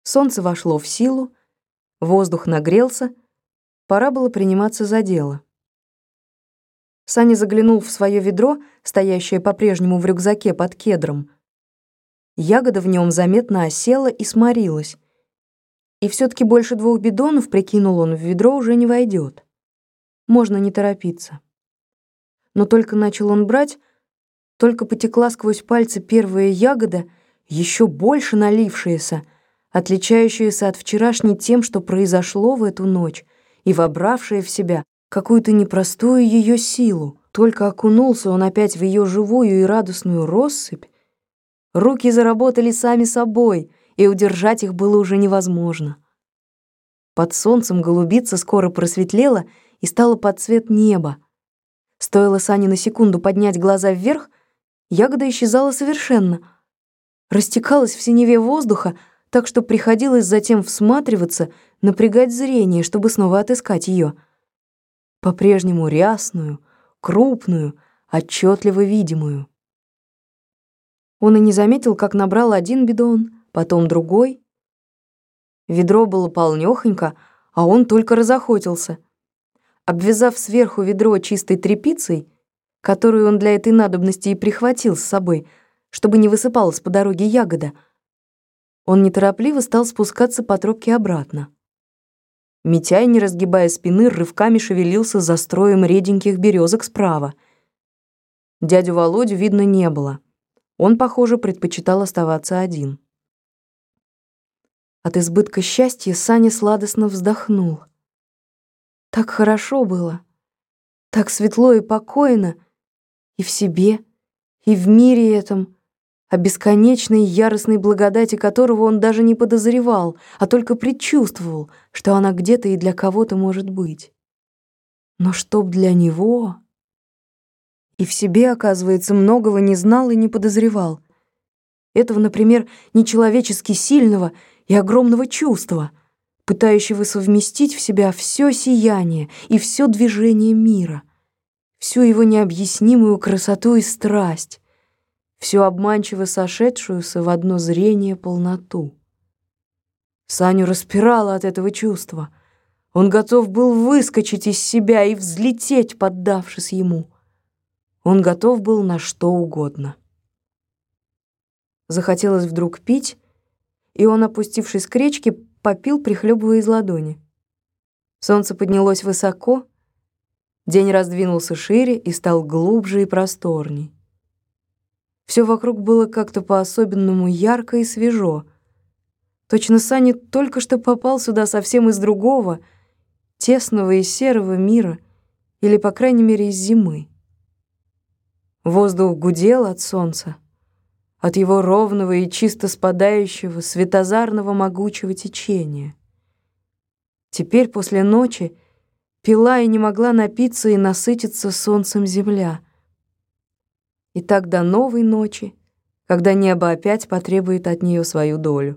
Солнце вошло в силу, воздух нагрелся, пора было приниматься за дело. Саня заглянул в свое ведро, стоящее по-прежнему в рюкзаке под кедром. Ягода в нем заметно осела и сморилась. И все-таки больше 2 бидонов, прикинул он, в ведро уже не войдет. Можно не торопиться. Но только начал он брать, только потекла сквозь пальцы первая ягода, еще больше налившаяся, отличающаяся от вчерашней тем, что произошло в эту ночь, и вобравшая в себя какую-то непростую ее силу. Только окунулся он опять в ее живую и радостную россыпь, руки заработали сами собой, и удержать их было уже невозможно. Под солнцем голубица скоро просветлела и стала под цвет неба. Стоило Сане на секунду поднять глаза вверх, ягода исчезала совершенно, растекалась в синеве воздуха, так что приходилось затем всматриваться, напрягать зрение, чтобы снова отыскать ее. По-прежнему рясную, крупную, отчетливо видимую. Он и не заметил, как набрал 1 бидон, потом другой. Ведро было полнёхонько, а он только разохотился. Обвязав сверху ведро чистой тряпицей, которую он для этой надобности и прихватил с собой, чтобы не высыпалась по дороге ягода, он неторопливо стал спускаться по тропке обратно. Митяй, не разгибая спины, рывками шевелился за строем реденьких березок справа. Дядю Володю видно не было. Он, похоже, предпочитал оставаться один. От избытка счастья Саня сладостно вздохнул. Так хорошо было, так светло и покойно, и в себе, и в мире этом, о бесконечной яростной благодати которого он даже не подозревал, а только предчувствовал, что она где-то и для кого-то может быть. Но чтоб для него... И в себе, оказывается, многого не знал и не подозревал. Этого, например, нечеловечески сильного и огромного чувства, пытающего совместить в себя все сияние и все движение мира, всю его необъяснимую красоту и страсть, всю обманчиво сошедшуюся в одно зрение полноту. Саню распирало от этого чувства. Он готов был выскочить из себя и взлететь, поддавшись ему. Он готов был на что угодно. Захотелось вдруг пить, и он, опустившись к речке, попил, прихлебывая из ладони. Солнце поднялось высоко, день раздвинулся шире и стал глубже и просторней. Все вокруг было как-то по-особенному ярко и свежо. Точно Саня только что попал сюда совсем из другого, тесного и серого мира, или, по крайней мере, из зимы. Воздух гудел от солнца, от его ровного и чисто спадающего, светозарного могучего течения. Теперь, после ночи, пила и не могла напиться и насытиться солнцем земля. И так до новой ночи, когда небо опять потребует от нее свою долю.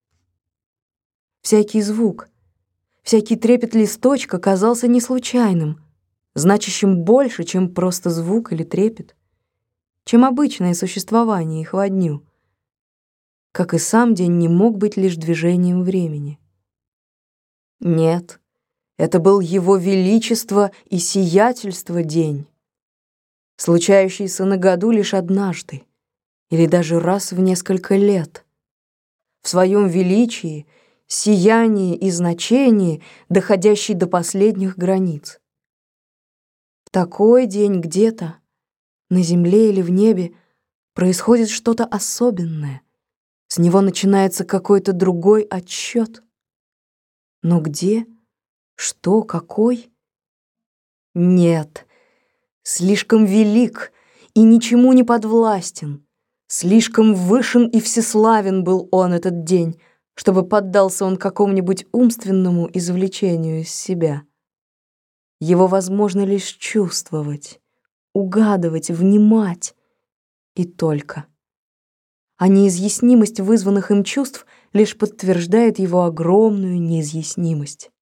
Всякий звук, всякий трепет листочка казался не случайным, значащим больше, чем просто звук или трепет, чем обычное существование их во дню, как и сам день не мог быть лишь движением времени. Нет, это был его величество и сиятельство день, случающийся на году лишь однажды или даже раз в несколько лет, в своем величии, сиянии и значении, доходящий до последних границ. В такой день где-то, на земле или в небе, происходит что-то особенное. С него начинается какой-то другой отсчет. Но где? Что? Какой? Нет. Слишком велик и ничему не подвластен. Слишком вышен и всеславен был он этот день, чтобы поддался он какому-нибудь умственному извлечению из себя. Его возможно лишь чувствовать, угадывать, внимать, и только. А неизъяснимость вызванных им чувств лишь подтверждает его огромную неизъяснимость.